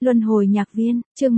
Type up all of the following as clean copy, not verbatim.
Luân hồi nhạc viên, chương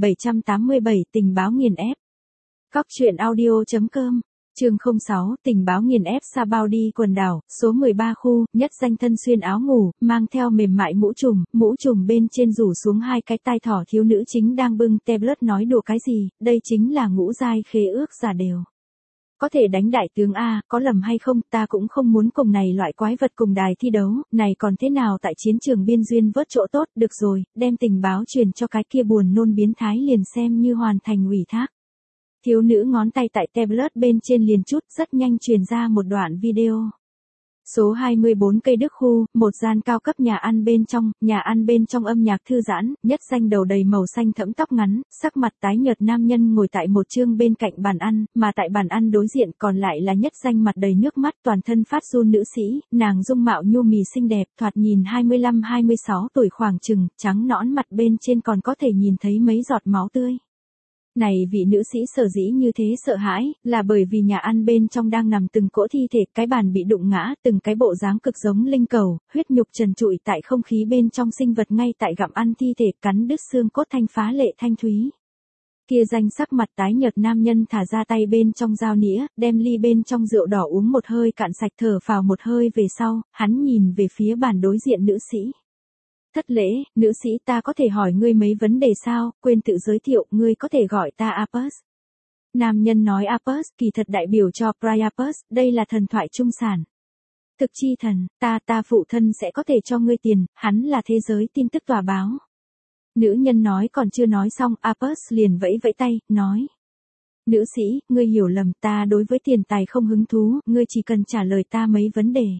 1787 tình báo nghiền ép. Cóc truyện audio.com, chương 06 tình báo nghiền ép Sabaudi quần đảo, số 13 khu, nhất danh thân xuyên áo ngủ, mang theo mềm mại mũ trùm bên trên rủ xuống hai cái tai thỏ thiếu nữ chính đang bưng tablet nói đùa cái gì, đây chính là ngũ giai khế ước giả đều. Có thể đánh đại tướng A, có lầm hay không, ta cũng không muốn cùng này loại quái vật cùng đài thi đấu, này còn thế nào tại chiến trường biên duyên vớt chỗ tốt, được rồi, đem tình báo truyền cho cái kia buồn nôn biến thái liền xem như hoàn thành ủy thác. Thiếu nữ ngón tay tại tablet bên trên liền chút, rất nhanh truyền ra một đoạn video. Số 24 Cây Đức khu, một gian cao cấp nhà ăn bên trong âm nhạc thư giãn, nhất danh đầu đầy màu xanh thẫm tóc ngắn, sắc mặt tái nhợt nam nhân ngồi tại một chương bên cạnh bàn ăn, mà tại bàn ăn đối diện còn lại là nhất danh mặt đầy nước mắt toàn thân phát run nữ sĩ, nàng dung mạo nhu mì xinh đẹp, thoạt nhìn 25-26 tuổi khoảng chừng, trắng nõn mặt bên trên còn có thể nhìn thấy mấy giọt máu tươi. Này vị nữ sĩ sở dĩ như thế sợ hãi, là bởi vì nhà ăn bên trong đang nằm từng cỗ thi thể, cái bàn bị đụng ngã, từng cái bộ dáng cực giống linh cầu, huyết nhục trần trụi tại không khí bên trong sinh vật ngay tại gặm ăn thi thể, cắn đứt xương cốt thanh phá lệ thanh thúy. Kia danh sắc mặt tái nhợt nam nhân thả ra tay bên trong dao nĩa, đem ly bên trong rượu đỏ uống một hơi cạn sạch, thở phào một hơi về sau, hắn nhìn về phía bàn đối diện nữ sĩ. Thất lễ, nữ sĩ, ta có thể hỏi ngươi mấy vấn đề sao, quên tự giới thiệu, ngươi có thể gọi ta Apus. Nam nhân nói Apus kỳ thật đại biểu cho Priapus, đây là thần thoại trung sản. Thực chi thần, ta phụ thân sẽ có thể cho ngươi tiền, hắn là thế giới tin tức tòa báo. Nữ nhân nói còn chưa nói xong, Apus liền vẫy vẫy tay, nói. Nữ sĩ, ngươi hiểu lầm, ta đối với tiền tài không hứng thú, ngươi chỉ cần trả lời ta mấy vấn đề.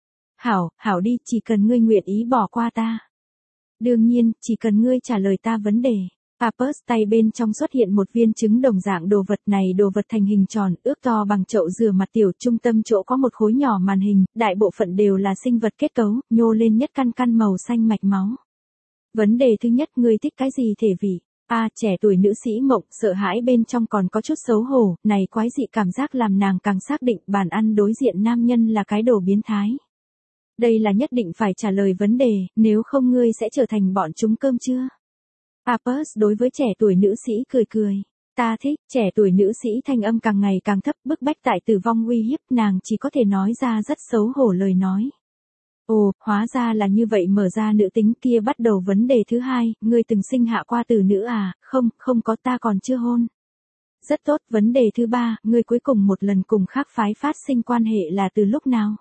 Hảo đi, chỉ cần ngươi nguyện ý bỏ qua ta. Đương nhiên, chỉ cần ngươi trả lời ta vấn đề. Apus tay bên trong xuất hiện một viên trứng đồng dạng đồ vật này, đồ vật thành hình tròn, ước to bằng chậu rửa mặt tiểu, trung tâm chỗ có một khối nhỏ màn hình, đại bộ phận đều là sinh vật kết cấu, nhô lên nhất căn màu xanh mạch máu. Vấn đề thứ nhất, ngươi thích cái gì thể vị? Trẻ tuổi nữ sĩ mộng, sợ hãi bên trong còn có chút xấu hổ, này quái dị cảm giác làm nàng càng xác định bàn ăn đối diện nam nhân là cái đồ biến thái. Đây là nhất định phải trả lời vấn đề, nếu không ngươi sẽ trở thành bọn chúng cơm chưa? Apus đối với trẻ tuổi nữ sĩ cười. Ta thích, trẻ tuổi nữ sĩ thanh âm càng ngày càng thấp, bức bách tại tử vong uy hiếp, nàng chỉ có thể nói ra rất xấu hổ lời nói. Ồ, hóa ra là như vậy, mở ra nữ tính kia bắt đầu vấn đề thứ hai, ngươi từng sinh hạ qua từ nữ à? Không có, ta còn chưa hôn. Rất tốt, vấn đề thứ ba, ngươi cuối cùng một lần cùng khác phái phát sinh quan hệ là từ lúc nào?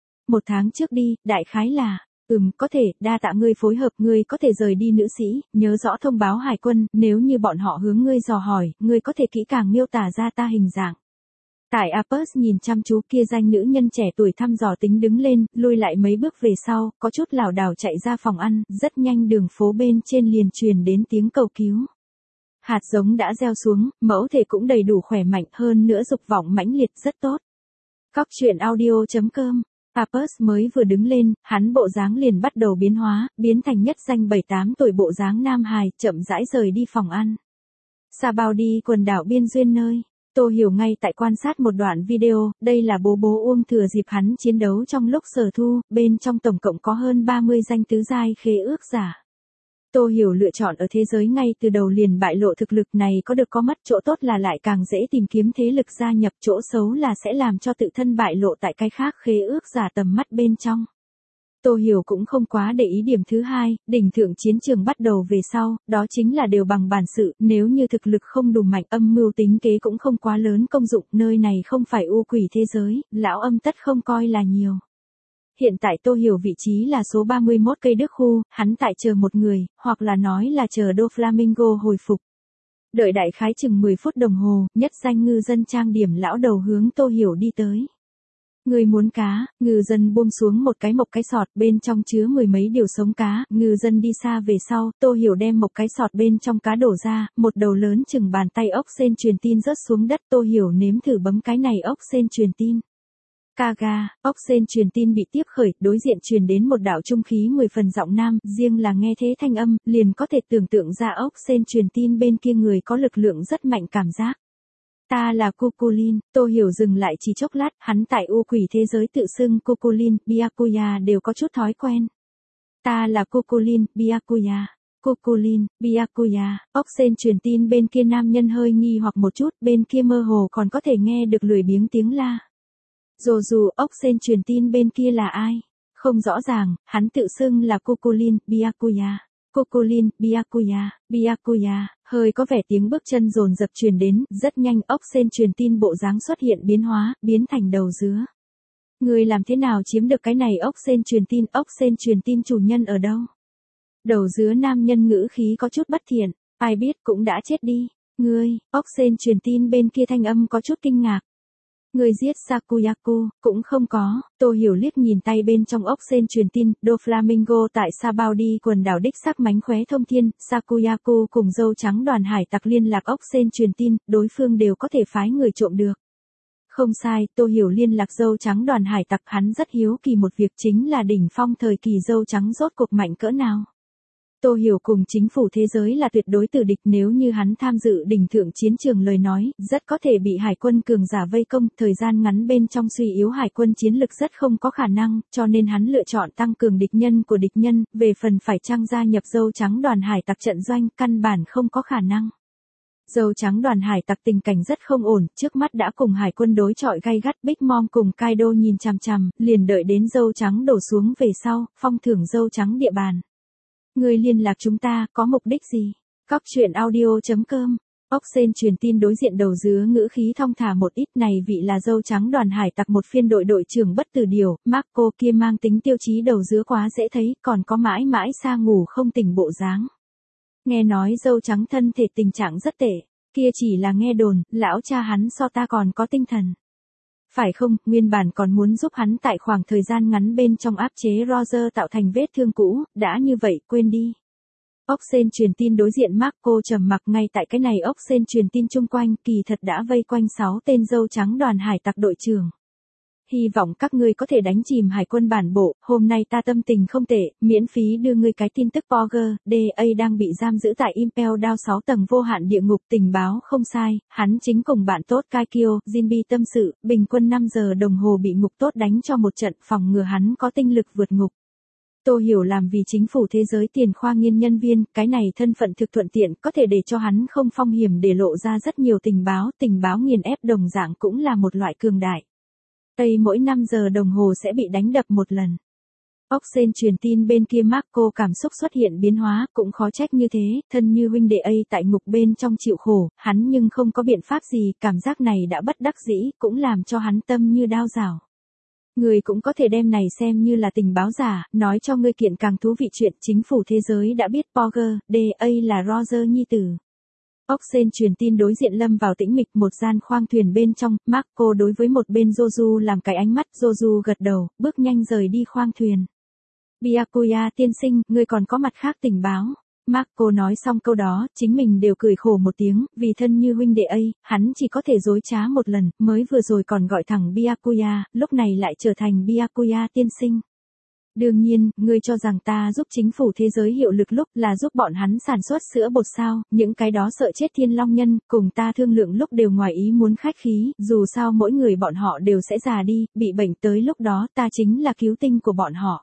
1 tháng trước đi, đại khái là, có thể, đa tạ ngươi phối hợp, ngươi có thể rời đi nữ sĩ, nhớ rõ thông báo hải quân, nếu như bọn họ hướng ngươi dò hỏi, ngươi có thể kỹ càng miêu tả ra ta hình dạng. Tại Apus nhìn chăm chú kia danh nữ nhân trẻ tuổi thăm dò tính đứng lên, lui lại mấy bước về sau, có chút lảo đảo chạy ra phòng ăn, rất nhanh đường phố bên trên liền truyền đến tiếng cầu cứu. Hạt giống đã gieo xuống, mẫu thể cũng đầy đủ khỏe mạnh, hơn nữa dục vọng mãnh liệt, rất tốt. Cóc truyện audio.com. Apus mới vừa đứng lên, hắn bộ dáng liền bắt đầu biến hóa, biến thành nhất danh 7-8 tuổi bộ dáng nam hài, chậm rãi rời đi phòng ăn. Sabaudi quần đảo biên duyên nơi. Tô Hiểu ngay tại quan sát một đoạn video, đây là bố Uông thừa dịp hắn chiến đấu trong lúc sở thu, bên trong tổng cộng có hơn 30 danh tứ giai khế ước giả. Tô Hiểu lựa chọn ở thế giới ngay từ đầu liền bại lộ thực lực này có được có mất, chỗ tốt là lại càng dễ tìm kiếm thế lực gia nhập, chỗ xấu là sẽ làm cho tự thân bại lộ tại cái khác khế ước giả tầm mắt bên trong. Tô Hiểu cũng không quá để ý điểm thứ hai, đỉnh thượng chiến trường bắt đầu về sau, đó chính là đều bằng bản sự, nếu như thực lực không đủ mạnh, âm mưu tính kế cũng không quá lớn công dụng, nơi này không phải u quỷ thế giới, lão âm tất không coi là nhiều. Hiện tại Tô Hiểu vị trí là số 31 Cây Đức khu, hắn tại chờ một người, hoặc là nói là chờ Doflamingo hồi phục. Đợi đại khái chừng 10 phút đồng hồ, nhất danh ngư dân trang điểm lão đầu hướng Tô Hiểu đi tới. Người muốn cá, ngư dân buông xuống một cái mộc cái sọt, bên trong chứa 10 mấy điều sống cá, ngư dân đi xa về sau, Tô Hiểu đem một cái sọt bên trong cá đổ ra, một đầu lớn chừng bàn tay ốc sên truyền tin rớt xuống đất, Tô Hiểu nếm thử bấm cái này ốc sên truyền tin. Caga, ốc sên truyền tin bị tiếp khởi, đối diện truyền đến một đạo trung khí 10 phần giọng nam, riêng là nghe thế thanh âm, liền có thể tưởng tượng ra ốc sên truyền tin bên kia người có lực lượng rất mạnh cảm giác. Ta là Cuculin, Tô Hiểu dừng lại chỉ chốc lát, hắn tại u quỷ thế giới tự xưng Cuculin, Byakuya đều có chút thói quen. Ta là Cuculin, Byakuya. Cuculin, Byakuya, ốc sên truyền tin bên kia nam nhân hơi nghi hoặc một chút, bên kia mơ hồ còn có thể nghe được lười biếng tiếng la. Dù ốc sên truyền tin bên kia là ai? Không rõ ràng, hắn tự xưng là Cuculin, Byakuya. Cuculin, Byakuya, hơi có vẻ tiếng bước chân dồn dập truyền đến, rất nhanh ốc sên truyền tin bộ dáng xuất hiện biến hóa, biến thành đầu dứa. Người làm thế nào chiếm được cái này ốc sên truyền tin chủ nhân ở đâu? Đầu dứa nam nhân ngữ khí có chút bất thiện, ai biết cũng đã chết đi. Ngươi, ốc sên truyền tin bên kia thanh âm có chút kinh ngạc. Người giết Sakuyaku, cũng không có. Tô Hiểu liếc nhìn tay bên trong ốc sên truyền tin, Doflamingo tại Sabaudi quần đảo đích xác mánh khóe thông thiên, Sakuyaku cùng dâu trắng đoàn hải tặc liên lạc ốc sên truyền tin, đối phương đều có thể phái người trộm được. Không sai, Tô Hiểu liên lạc dâu trắng đoàn hải tặc, hắn rất hiếu kỳ một việc chính là đỉnh phong thời kỳ dâu trắng rốt cuộc mạnh cỡ nào. Tô Hiểu cùng chính phủ thế giới là tuyệt đối tử địch, nếu như hắn tham dự đỉnh thượng chiến trường lời nói, rất có thể bị hải quân cường giả vây công, thời gian ngắn bên trong suy yếu hải quân chiến lực rất không có khả năng, cho nên hắn lựa chọn tăng cường địch nhân của địch nhân, về phần phải chăng gia nhập dâu trắng đoàn hải tặc trận doanh, căn bản không có khả năng. Dâu trắng đoàn hải tặc tình cảnh rất không ổn, trước mắt đã cùng hải quân đối chọi gay gắt, Big Mom cùng Kaido nhìn chằm chằm, liền đợi đến dâu trắng đổ xuống về sau, phong thưởng dâu trắng địa bàn. Người liên lạc chúng ta, có mục đích gì? Cóc truyện audio.com. Ốc sên truyền tin đối diện đầu dứa ngữ khí thong thả một ít, này vị là dâu trắng đoàn hải tặc một phiên đội trưởng bất tử điều, Marco kia mang tính tiêu chí đầu dứa quá dễ thấy, còn có mãi mãi xa ngủ không tỉnh bộ dáng. Nghe nói dâu trắng thân thể tình trạng rất tệ, kia chỉ là nghe đồn, lão cha hắn so ta còn có tinh thần. Phải không, nguyên bản còn muốn giúp hắn tại khoảng thời gian ngắn bên trong áp chế Roger tạo thành vết thương cũ, đã như vậy, quên đi. Ốc sên truyền tin đối diện Marco trầm mặc, ngay tại cái này ốc sên truyền tin chung quanh, kỳ thật đã vây quanh 6 tên dâu trắng đoàn hải tặc đội trưởng. Hy vọng các ngươi có thể đánh chìm hải quân bản bộ, hôm nay ta tâm tình không tệ, miễn phí đưa ngươi cái tin tức Porger, D.A. đang bị giam giữ tại Impel Down 6 tầng vô hạn địa ngục, tình báo không sai, hắn chính cùng bạn tốt Kaikyo, Jinbi tâm sự, bình quân 5 giờ đồng hồ bị ngục tốt đánh cho một trận, phòng ngừa hắn có tinh lực vượt ngục. Tô Hiểu làm vì chính phủ thế giới tiền khoa nghiên nhân viên, cái này thân phận thực thuận tiện, có thể để cho hắn không phong hiểm để lộ ra rất nhiều tình báo nghiền ép đồng dạng cũng là một loại cường đại. Tây mỗi 5 giờ đồng hồ sẽ bị đánh đập một lần. Ốc sên truyền tin bên kia Marco cảm xúc xuất hiện biến hóa, cũng khó trách như thế, thân như huynh đệ A tại ngục bên trong chịu khổ, hắn nhưng không có biện pháp gì, cảm giác này đã bất đắc dĩ, cũng làm cho hắn tâm như đao rào. Người cũng có thể đem này xem như là tình báo giả, nói cho ngươi kiện càng thú vị chuyện, chính phủ thế giới đã biết Porger, D.A. là Roger nhi tử. Ốc sên truyền tin đối diện lâm vào tĩnh mịch, một gian khoang thuyền bên trong, Marco đối với một bên Joju làm cái ánh mắt, Joju gật đầu, bước nhanh rời đi khoang thuyền. Byakuya tiên sinh, ngươi còn có mặt khác tình báo. Marco nói xong câu đó, chính mình đều cười khổ một tiếng, vì thân như huynh đệ A, hắn chỉ có thể dối trá một lần, mới vừa rồi còn gọi thẳng Byakuya, lúc này lại trở thành Byakuya tiên sinh. Đương nhiên, ngươi cho rằng ta giúp chính phủ thế giới hiệu lực lúc là giúp bọn hắn sản xuất sữa bột sao, những cái đó sợ chết thiên long nhân, cùng ta thương lượng lúc đều ngoài ý muốn khách khí, dù sao mỗi người bọn họ đều sẽ già đi, bị bệnh tới lúc đó ta chính là cứu tinh của bọn họ.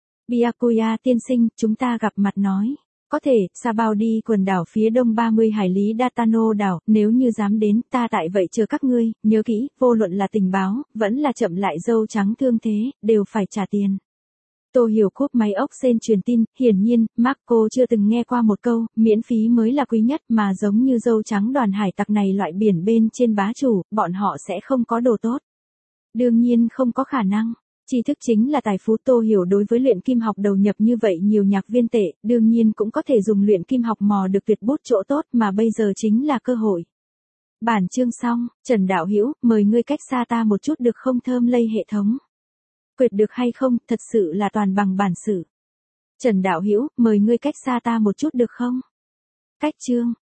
Byakuya tiên sinh, chúng ta gặp mặt nói. Có thể, Sabaudi quần đảo phía đông 30 hải lý Datano đảo, nếu như dám đến, ta tại vậy chờ các ngươi, nhớ kỹ, vô luận là tình báo, vẫn là chậm lại dâu trắng thương thế, đều phải trả tiền. Tô Hiểu cúp máy ốc sên truyền tin, hiển nhiên, Marco chưa từng nghe qua một câu, miễn phí mới là quý nhất, mà giống như dâu trắng đoàn hải tặc này loại biển bên trên bá chủ, bọn họ sẽ không có đồ tốt. Đương nhiên không có khả năng. Tri thức chính là tài phú. Tô Hiểu đối với luyện kim học đầu nhập như vậy nhiều nhạc viên tệ, đương nhiên cũng có thể dùng luyện kim học mò được tuyệt bút chỗ tốt, mà bây giờ chính là cơ hội. Bản chương xong, Trần Đạo Hữu mời ngươi cách xa ta một chút được không, thơm lây hệ thống. Quyệt được hay không, thật sự là toàn bằng bản sự. Trần Đạo Hữu mời ngươi cách xa ta một chút được không? Cách chương.